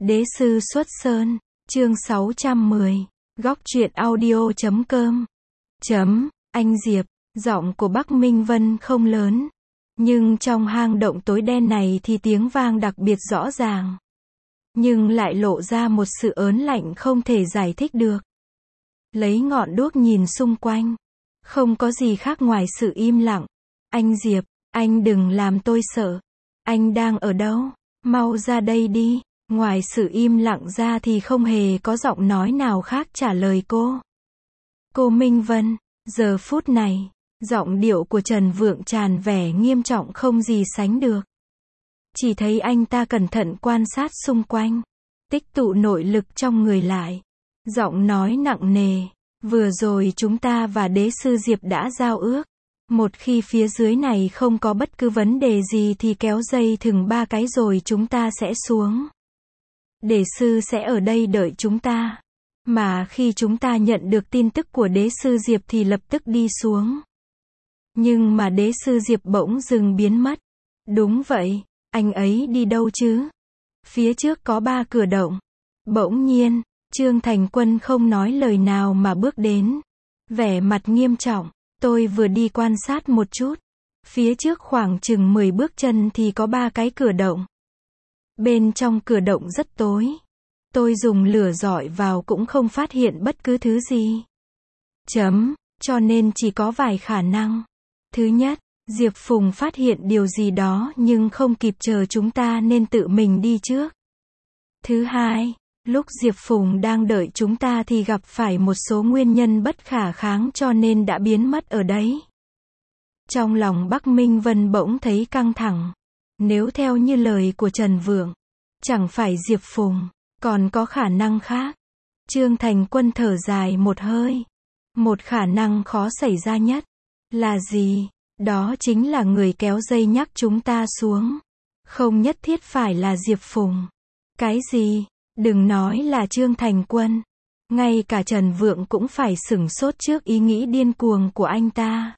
Đế sư xuất sơn, chương 610, góc truyện audio.com. Anh Diệp, giọng của Bắc Minh Vân không lớn, nhưng trong hang động tối đen này thì tiếng vang đặc biệt rõ ràng, nhưng lại lộ ra một sự ớn lạnh không thể giải thích được. Lấy ngọn đuốc nhìn xung quanh, không có gì khác ngoài sự im lặng. Anh Diệp, anh đừng làm tôi sợ. Anh đang ở đâu? Mau ra đây đi. Ngoài sự im lặng ra thì không hề có giọng nói nào khác trả lời cô. Cô Minh Vân, giờ phút này, giọng điệu của Trần Vượng tràn vẻ nghiêm trọng không gì sánh được. Chỉ thấy anh ta cẩn thận quan sát xung quanh, tích tụ nội lực trong người lại. Giọng nói nặng nề, vừa rồi chúng ta và đế sư Diệp đã giao ước. Một khi phía dưới này không có bất cứ vấn đề gì thì kéo dây thừng 3 cái rồi chúng ta sẽ xuống. Đế sư sẽ ở đây đợi chúng ta. Mà khi chúng ta nhận được tin tức của đế sư Diệp thì lập tức đi xuống. Nhưng mà đế sư Diệp bỗng dừng biến mất. Đúng vậy, anh ấy đi đâu chứ? Phía trước có 3 cửa động. Bỗng nhiên, Trương Thành Quân không nói lời nào mà bước đến. Vẻ mặt nghiêm trọng, tôi vừa đi quan sát một chút. Phía trước khoảng chừng 10 bước chân thì có 3 cái cửa động. Bên trong cửa động rất tối. Tôi dùng lửa dọi vào cũng không phát hiện bất cứ thứ gì. Cho nên chỉ có vài khả năng. Thứ nhất, Diệp Phùng phát hiện điều gì đó nhưng không kịp chờ chúng ta nên tự mình đi trước. Thứ hai, lúc Diệp Phùng đang đợi chúng ta thì gặp phải một số nguyên nhân bất khả kháng cho nên đã biến mất ở đấy. Trong lòng Bắc Minh Vân bỗng thấy căng thẳng. Nếu theo như lời của Trần Vượng, chẳng phải Diệp Phùng, còn có khả năng khác. Trương Thành Quân thở dài một hơi. Một khả năng khó xảy ra nhất. Là gì? Đó chính là người kéo dây nhắc chúng ta xuống. Không nhất thiết phải là Diệp Phùng. Cái gì? Đừng nói là Trương Thành Quân. Ngay cả Trần Vượng cũng phải sửng sốt trước ý nghĩ điên cuồng của anh ta.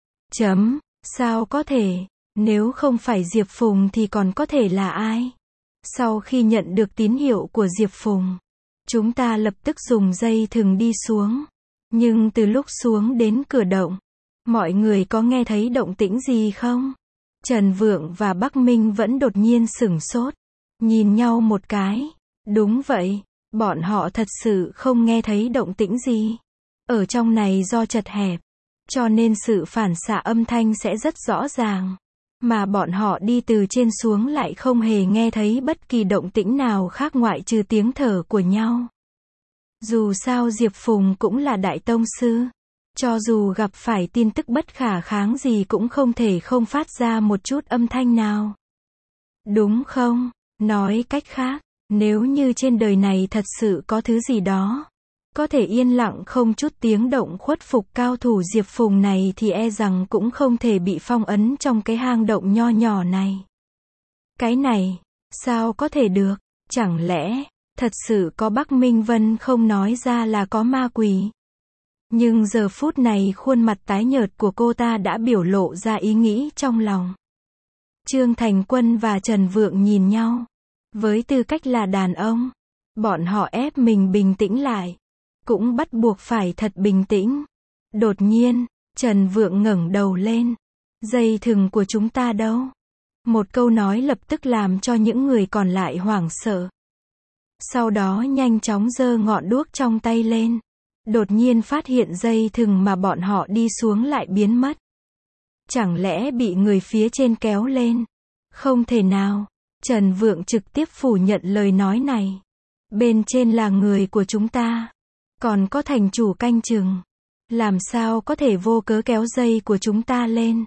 Sao có thể? Nếu không phải Diệp Phùng thì còn có thể là ai? Sau khi nhận được tín hiệu của Diệp Phùng, chúng ta lập tức dùng dây thừng đi xuống. Nhưng từ lúc xuống đến cửa động, mọi người có nghe thấy động tĩnh gì không? Trần Vượng và Bắc Minh vẫn đột nhiên sửng sốt, nhìn nhau một cái. Đúng vậy, bọn họ thật sự không nghe thấy động tĩnh gì. Ở trong này do chật hẹp, cho nên sự phản xạ âm thanh sẽ rất rõ ràng. Mà bọn họ đi từ trên xuống lại không hề nghe thấy bất kỳ động tĩnh nào khác ngoại trừ tiếng thở của nhau. Dù sao Diệp Phùng cũng là đại tông sư. Cho dù gặp phải tin tức bất khả kháng gì cũng không thể không phát ra một chút âm thanh nào. Đúng không? Nói cách khác, nếu như trên đời này thật sự có thứ gì đó có thể yên lặng không chút tiếng động khuất phục cao thủ Diệp Phùng này thì e rằng cũng không thể bị phong ấn trong cái hang động nho nhỏ này. Cái này, sao có thể được? Chẳng lẽ, thật sự có Bắc Minh Vân không nói ra là có ma quỷ? Nhưng giờ phút này khuôn mặt tái nhợt của cô ta đã biểu lộ ra ý nghĩ trong lòng. Trương Thành Quân và Trần Vượng nhìn nhau. Với tư cách là đàn ông, bọn họ ép mình bình tĩnh lại. Cũng bắt buộc phải thật bình tĩnh. Đột nhiên, Trần Vượng ngẩng đầu lên. Dây thừng của chúng ta đâu? Một câu nói lập tức làm cho những người còn lại hoảng sợ. Sau đó nhanh chóng giơ ngọn đuốc trong tay lên. Đột nhiên phát hiện dây thừng mà bọn họ đi xuống lại biến mất. Chẳng lẽ bị người phía trên kéo lên? Không thể nào. Trần Vượng trực tiếp phủ nhận lời nói này. Bên trên là người của chúng ta. Còn có thành chủ canh chừng. Làm sao có thể vô cớ kéo dây của chúng ta lên?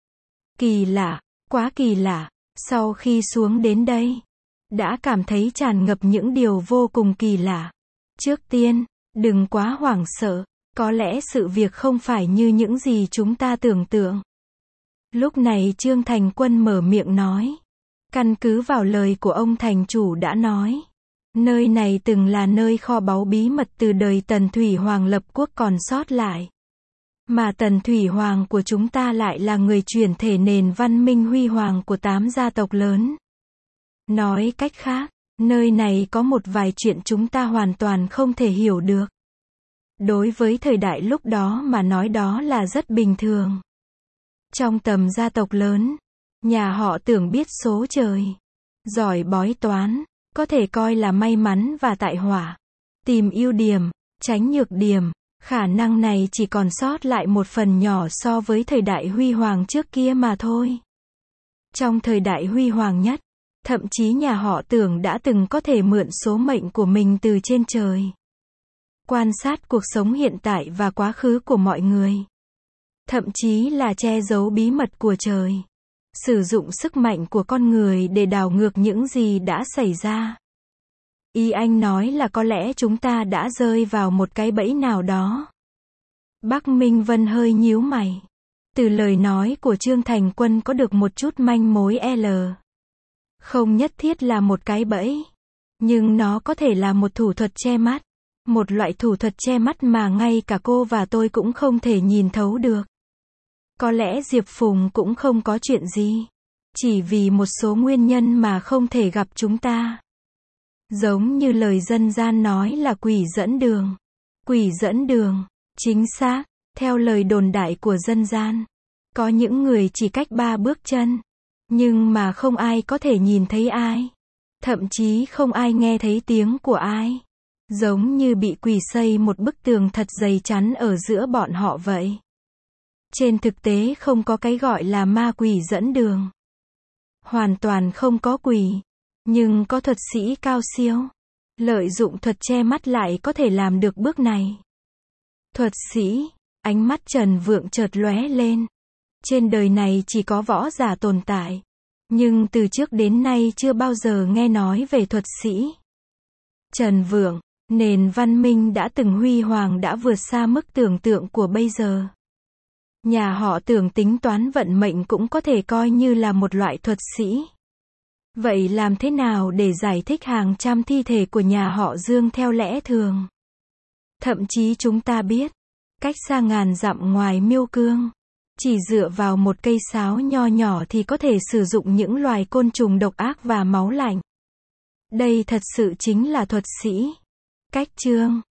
Kỳ lạ, quá kỳ lạ. Sau khi xuống đến đây, đã cảm thấy tràn ngập những điều vô cùng kỳ lạ. Trước tiên, đừng quá hoảng sợ. Có lẽ sự việc không phải như những gì chúng ta tưởng tượng. Lúc này Trương Thành Quân mở miệng nói. Căn cứ vào lời của ông thành chủ đã nói. Nơi này từng là nơi kho báu bí mật từ đời Tần Thủy Hoàng lập quốc còn sót lại. Mà Tần Thủy Hoàng của chúng ta lại là người chuyển thể nền văn minh huy hoàng của 8 gia tộc lớn. Nói cách khác, Nơi này có một vài chuyện chúng ta hoàn toàn không thể hiểu được. Đối với thời đại lúc đó mà nói đó là rất bình thường. Trong tầm gia tộc lớn, nhà họ Tưởng biết số trời, giỏi bói toán, có thể coi là may mắn và tại họa. Tìm ưu điểm, tránh nhược điểm, khả năng này chỉ còn sót lại một phần nhỏ so với thời đại huy hoàng trước kia mà thôi. Trong thời đại huy hoàng nhất, thậm chí nhà họ Tưởng đã từng có thể mượn số mệnh của mình từ trên trời. Quan sát cuộc sống hiện tại và quá khứ của mọi người. Thậm chí là che giấu bí mật của trời. Sử dụng sức mạnh của con người để đảo ngược những gì đã xảy ra. Ý anh nói là có lẽ chúng ta đã rơi vào một cái bẫy nào đó. Bắc Minh Vân hơi nhíu mày. Từ lời nói của Trương Thành Quân có được một chút manh mối không nhất thiết là một cái bẫy. Nhưng nó có thể là một thủ thuật che mắt. Một loại thủ thuật che mắt mà ngay cả cô và tôi cũng không thể nhìn thấu được. Có lẽ Diệp Phùng cũng không có chuyện gì. Chỉ vì một số nguyên nhân mà không thể gặp chúng ta. Giống như lời dân gian nói là quỷ dẫn đường. Quỷ dẫn đường, chính xác, theo lời đồn đại của dân gian. Có những người chỉ cách 3 bước chân. Nhưng mà không ai có thể nhìn thấy ai. Thậm chí không ai nghe thấy tiếng của ai. Giống như bị quỷ xây một bức tường thật dày chắn ở giữa bọn họ vậy. Trên thực tế không có cái gọi là ma quỷ dẫn đường. Hoàn toàn không có quỷ. Nhưng có thuật sĩ cao siêu. Lợi dụng thuật che mắt lại có thể làm được bước này. Thuật sĩ, ánh mắt Trần Vượng chợt lóe lên. Trên đời này chỉ có võ giả tồn tại. Nhưng từ trước đến nay chưa bao giờ nghe nói về thuật sĩ. Trần Vượng, nền văn minh đã từng huy hoàng đã vượt xa mức tưởng tượng của bây giờ. Nhà họ Tưởng tính toán vận mệnh cũng có thể coi như là một loại thuật sĩ. Vậy làm thế nào để giải thích hàng trăm thi thể của nhà họ Dương theo lẽ thường? Thậm chí chúng ta biết, cách xa ngàn dặm ngoài Miêu Cương, chỉ dựa vào một cây sáo nho nhỏ thì có thể sử dụng những loài côn trùng độc ác và máu lạnh. Đây thật sự chính là thuật sĩ. Cách chương